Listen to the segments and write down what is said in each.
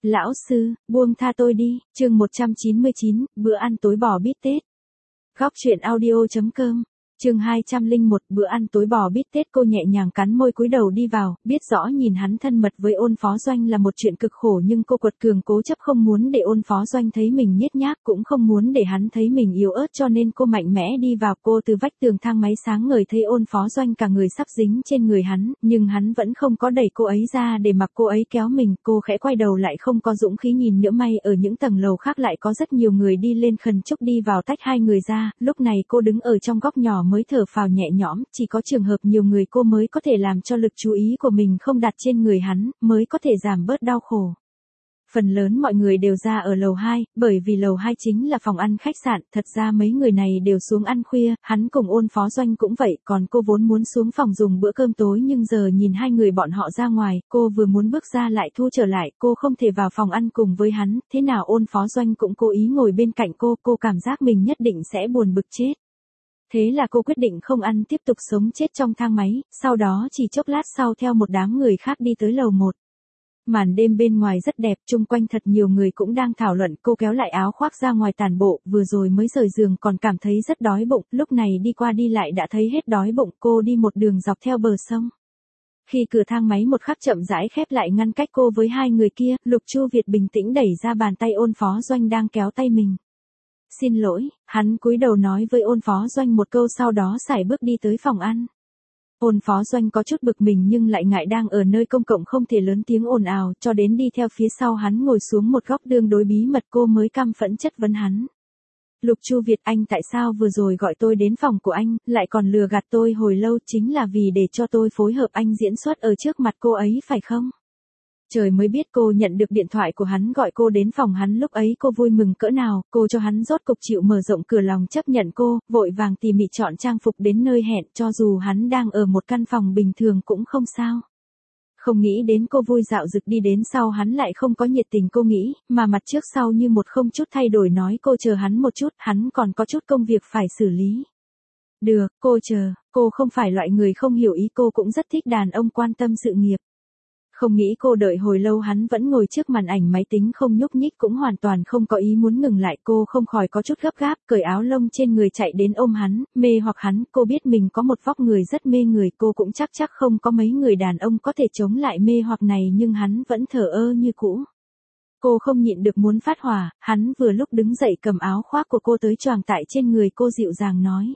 Lão sư, buông tha tôi đi, chương 199, bữa ăn tối bò bít tết. Góc truyện audio.com, chương 201, bữa ăn tối bò bít tết. Cô nhẹ nhàng cắn môi cúi đầu đi vào, biết rõ nhìn hắn thân mật với Ôn Phó Doanh là một chuyện cực khổ, nhưng cô quật cường cố chấp không muốn để Ôn Phó Doanh thấy mình nhếch nhác, cũng không muốn để hắn thấy mình yếu ớt, cho nên cô mạnh mẽ đi vào. Cô từ vách tường thang máy sáng ngời thấy Ôn Phó Doanh cả người sắp dính trên người hắn, nhưng hắn vẫn không có đẩy cô ấy ra để mặc cô ấy kéo mình. Cô khẽ quay đầu lại, không có dũng khí nhìn nữa. May ở những tầng lầu khác lại có rất nhiều người đi lên khẩn chúc đi vào tách hai người ra. Lúc này cô đứng ở trong góc nhỏ mới thở phào nhẹ nhõm, chỉ có trường hợp nhiều người cô mới có thể làm cho lực chú ý của mình không đặt trên người hắn, mới có thể giảm bớt đau khổ. Phần lớn mọi người đều ra ở lầu 2, bởi vì lầu 2 chính là phòng ăn khách sạn. Thật ra mấy người này đều xuống ăn khuya, hắn cùng Ôn Phó Doanh cũng vậy, còn cô vốn muốn xuống phòng dùng bữa cơm tối, nhưng giờ nhìn hai người bọn họ ra ngoài, cô vừa muốn bước ra lại thu trở lại. Cô không thể vào phòng ăn cùng với hắn, thế nào Ôn Phó Doanh cũng cố ý ngồi bên cạnh cô cảm giác mình nhất định sẽ buồn bực chết. Thế là cô quyết định không ăn, tiếp tục sống chết trong thang máy, sau đó chỉ chốc lát sau theo một đám người khác đi tới lầu 1. Màn đêm bên ngoài rất đẹp, chung quanh thật nhiều người cũng đang thảo luận. Cô kéo lại áo khoác ra ngoài tản bộ, vừa rồi mới rời giường còn cảm thấy rất đói bụng, lúc này đi qua đi lại đã thấy hết đói bụng. Cô đi một đường dọc theo bờ sông. Khi cửa thang máy một khắc chậm rãi khép lại ngăn cách cô với hai người kia, Lục Chu Việt bình tĩnh đẩy ra bàn tay Ôn Phó Doanh đang kéo tay mình. Xin lỗi, hắn cúi đầu nói với Ôn Phó Doanh một câu, sau đó sải bước đi tới phòng ăn. Ôn Phó Doanh có chút bực mình nhưng lại ngại đang ở nơi công cộng không thể lớn tiếng ồn ào, cho đến đi theo phía sau hắn ngồi xuống một góc tương đối bí mật, cô mới căm phẫn chất vấn hắn. Lục Chu Việt, anh tại sao vừa rồi gọi tôi đến phòng của anh, lại còn lừa gạt tôi hồi lâu, chính là vì để cho tôi phối hợp anh diễn xuất ở trước mặt cô ấy phải không? Trời mới biết cô nhận được điện thoại của hắn gọi cô đến phòng hắn, lúc ấy cô vui mừng cỡ nào. Cô cho hắn rốt cục chịu mở rộng cửa lòng chấp nhận cô, vội vàng tỉ mỉ chọn trang phục đến nơi hẹn, cho dù hắn đang ở một căn phòng bình thường cũng không sao. Không nghĩ đến cô vui dạo dực đi đến sau hắn lại không có nhiệt tình cô nghĩ, mà mặt trước sau như một không chút thay đổi, nói cô chờ hắn một chút, hắn còn có chút công việc phải xử lý. Được, cô chờ. Cô không phải loại người không hiểu ý, cô cũng rất thích đàn ông quan tâm sự nghiệp. Không nghĩ cô đợi hồi lâu hắn vẫn ngồi trước màn ảnh máy tính không nhúc nhích, cũng hoàn toàn không có ý muốn ngừng lại. Cô không khỏi có chút gấp gáp, cởi áo lông trên người chạy đến ôm hắn, mê hoặc hắn. Cô biết mình có một vóc người rất mê người, cô cũng chắc không có mấy người đàn ông có thể chống lại mê hoặc này, nhưng hắn vẫn thờ ơ như cũ. Cô không nhịn được muốn phát hỏa, hắn vừa lúc đứng dậy cầm áo khoác của cô tới choàng tại trên người cô, dịu dàng nói.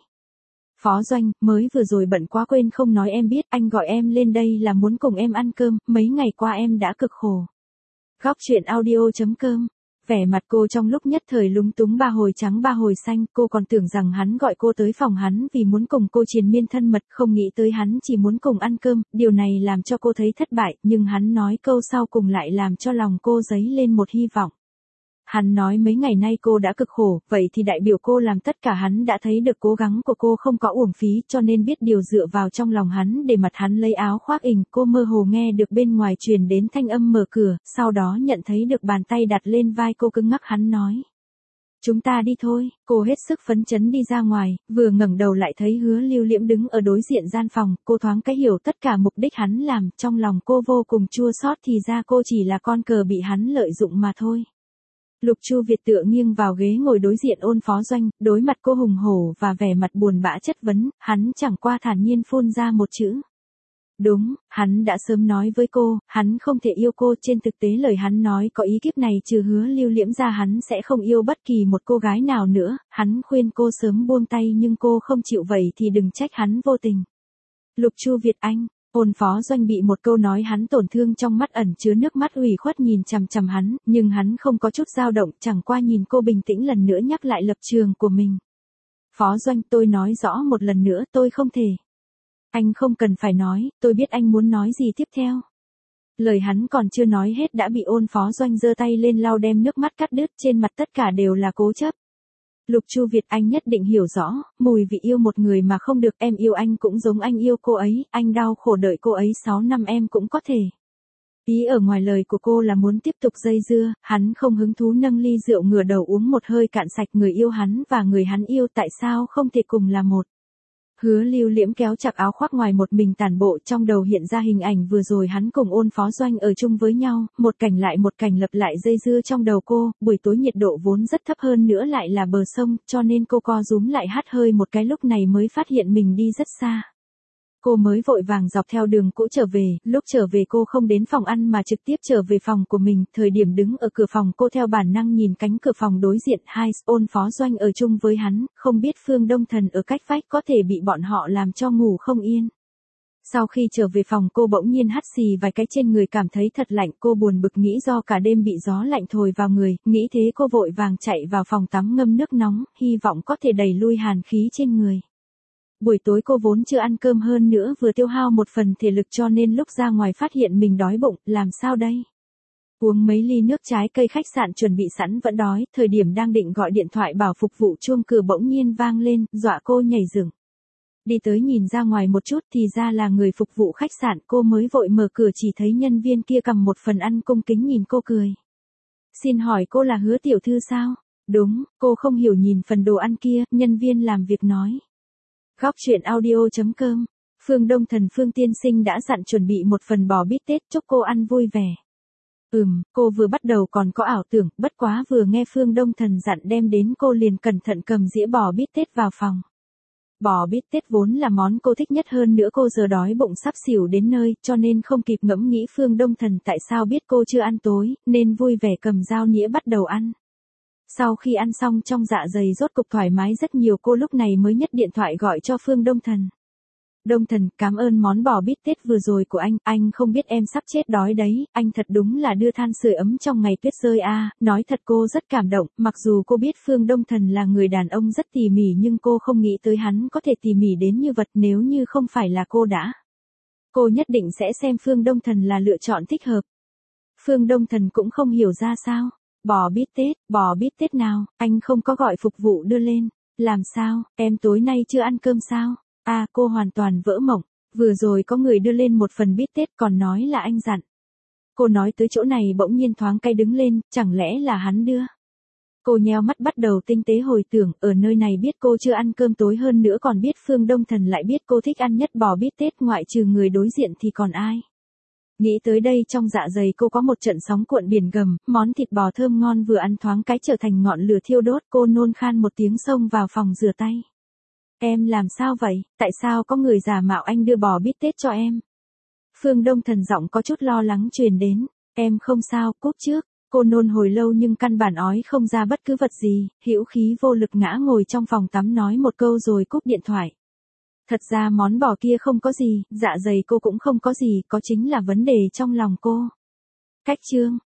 Phó Doanh, mới vừa rồi bận quá quên không nói em biết, anh gọi em lên đây là muốn cùng em ăn cơm, mấy ngày qua em đã cực khổ. Góc truyện audio.com, vẻ mặt cô trong lúc nhất thời lúng túng, ba hồi trắng ba hồi xanh. Cô còn tưởng rằng hắn gọi cô tới phòng hắn vì muốn cùng cô triền miên thân mật, không nghĩ tới hắn chỉ muốn cùng ăn cơm. Điều này làm cho cô thấy thất bại, nhưng hắn nói câu sau cùng lại làm cho lòng cô dấy lên một hy vọng. Hắn nói mấy ngày nay cô đã cực khổ, vậy thì đại biểu cô làm tất cả, hắn đã thấy được cố gắng của cô không có uổng phí, cho nên biết điều dựa vào trong lòng hắn để mặt hắn lấy áo khoác ình. Cô mơ hồ nghe được bên ngoài truyền đến thanh âm mở cửa, sau đó nhận thấy được bàn tay đặt lên vai cô cứng ngắc. Hắn nói. Chúng ta đi thôi. Cô hết sức phấn chấn đi ra ngoài, vừa ngẩng đầu lại thấy Hứa Lưu Liễm đứng ở đối diện gian phòng. Cô thoáng cái hiểu tất cả mục đích hắn làm, trong lòng cô vô cùng chua xót, thì ra cô chỉ là con cờ bị hắn lợi dụng mà thôi. Lục Chu Việt tựa nghiêng vào ghế ngồi đối diện Ôn Phó Doanh, đối mặt cô hùng hổ và vẻ mặt buồn bã chất vấn, hắn chẳng qua thản nhiên phun ra một chữ. Đúng, hắn đã sớm nói với cô, hắn không thể yêu cô, trên thực tế lời hắn nói có ý kiếp này trừ Hứa Lưu Liễm ra hắn sẽ không yêu bất kỳ một cô gái nào nữa. Hắn khuyên cô sớm buông tay nhưng cô không chịu, vậy thì đừng trách hắn vô tình. Lục Chu Việt anh. Ôn Phó Doanh bị một câu nói hắn tổn thương, trong mắt ẩn chứa nước mắt ủy khuất nhìn chằm chằm hắn, nhưng hắn không có chút dao động, chẳng qua nhìn cô bình tĩnh lần nữa nhắc lại lập trường của mình. Phó Doanh, tôi nói rõ một lần nữa, tôi không thể. Anh không cần phải nói, tôi biết anh muốn nói gì tiếp theo. Lời hắn còn chưa nói hết đã bị Ôn Phó Doanh giơ tay lên lau, đem nước mắt cắt đứt, trên mặt tất cả đều là cố chấp. Lục Chu Việt, anh nhất định hiểu rõ, mùi vị yêu một người mà không được, em yêu anh cũng giống anh yêu cô ấy, anh đau khổ đợi cô ấy 6 năm em cũng có thể. Ý ở ngoài lời của cô là muốn tiếp tục dây dưa, hắn không hứng thú, nâng ly rượu ngửa đầu uống một hơi cạn sạch. Người yêu hắn và người hắn yêu tại sao không thể cùng là một? Hứa Lưu Liễm kéo chặt áo khoác ngoài một mình tản bộ, trong đầu hiện ra hình ảnh vừa rồi hắn cùng Ôn Phó Doanh ở chung với nhau, một cảnh lại một cảnh lặp lại dây dưa trong đầu cô, buổi tối nhiệt độ vốn rất thấp hơn nữa lại là bờ sông, cho nên cô co rúm lại hắt hơi một cái, lúc này mới phát hiện mình đi rất xa. Cô mới vội vàng dọc theo đường cũ trở về, lúc trở về cô không đến phòng ăn mà trực tiếp trở về phòng của mình, thời điểm đứng ở cửa phòng cô theo bản năng nhìn cánh cửa phòng đối diện, Ôn Phó Doanh ở chung với hắn, không biết Phương Đông Thần ở cách vách có thể bị bọn họ làm cho ngủ không yên. Sau khi trở về phòng cô bỗng nhiên hắt xì vài cái trên người, cảm thấy thật lạnh, cô buồn bực nghĩ do cả đêm bị gió lạnh thổi vào người, nghĩ thế cô vội vàng chạy vào phòng tắm ngâm nước nóng, hy vọng có thể đẩy lui hàn khí trên người. Buổi tối cô vốn chưa ăn cơm, hơn nữa vừa tiêu hao một phần thể lực, cho nên lúc ra ngoài phát hiện mình đói bụng, làm sao đây? Uống mấy ly nước trái cây khách sạn chuẩn bị sẵn vẫn đói, thời điểm đang định gọi điện thoại bảo phục vụ, chuông cửa bỗng nhiên vang lên, dọa cô nhảy dựng. Đi tới nhìn ra ngoài một chút thì ra là người phục vụ khách sạn, cô mới vội mở cửa chỉ thấy nhân viên kia cầm một phần ăn cung kính nhìn cô cười. Xin hỏi cô là Hứa tiểu thư sao? Đúng, cô không hiểu nhìn phần đồ ăn kia, nhân viên làm việc nói. Góc truyện audio.com, Phương Đông Thần Phương tiên sinh đã dặn chuẩn bị một phần bò bít tết, chúc cô ăn vui vẻ. Cô vừa bắt đầu còn có ảo tưởng, bất quá vừa nghe Phương Đông Thần dặn đem đến cô liền cẩn thận cầm dĩa bò bít tết vào phòng. Bò bít tết vốn là món cô thích nhất, hơn nữa cô giờ đói bụng sắp xỉu đến nơi, cho nên không kịp ngẫm nghĩ Phương Đông Thần tại sao biết cô chưa ăn tối, nên vui vẻ cầm dao nĩa bắt đầu ăn. Sau khi ăn xong trong dạ dày rốt cục thoải mái rất nhiều, cô lúc này mới nhấc điện thoại gọi cho Phương Đông Thần. Đông Thần, cảm ơn món bò bít tết vừa rồi của anh không biết em sắp chết đói đấy, anh thật đúng là đưa than sưởi ấm trong ngày tuyết rơi a. Nói thật cô rất cảm động, mặc dù cô biết Phương Đông Thần là người đàn ông rất tỉ mỉ nhưng cô không nghĩ tới hắn có thể tỉ mỉ đến như vậy, nếu như không phải là cô nhất định sẽ xem Phương Đông Thần là lựa chọn thích hợp. Phương Đông Thần cũng không hiểu ra sao. Bò bít tết nào, anh không có gọi phục vụ đưa lên. Làm sao, em tối nay chưa ăn cơm sao? Cô hoàn toàn vỡ mộng, vừa rồi có người đưa lên một phần bít tết còn nói là anh dặn. Cô nói tới chỗ này bỗng nhiên thoáng cay đứng lên, chẳng lẽ là hắn đưa? Cô nheo mắt bắt đầu tinh tế hồi tưởng, ở nơi này biết cô chưa ăn cơm tối, hơn nữa còn biết Phương Đông Thần lại biết cô thích ăn nhất bò bít tết, ngoại trừ người đối diện thì còn ai? Nghĩ tới đây trong dạ dày cô có một trận sóng cuộn biển gầm, món thịt bò thơm ngon vừa ăn thoáng cái trở thành ngọn lửa thiêu đốt, cô nôn khan một tiếng xông vào phòng rửa tay. Em làm sao vậy, tại sao có người giả mạo anh đưa bò bít tết cho em? Phương Đông Thần giọng có chút lo lắng truyền đến, em không sao, cúp trước. Cô nôn hồi lâu nhưng căn bản ói không ra bất cứ vật gì, hữu khí vô lực ngã ngồi trong phòng tắm nói một câu rồi cúp điện thoại. Thật ra món bò kia không có gì, dạ dày cô cũng không có gì, có chính là vấn đề trong lòng cô. Cách chương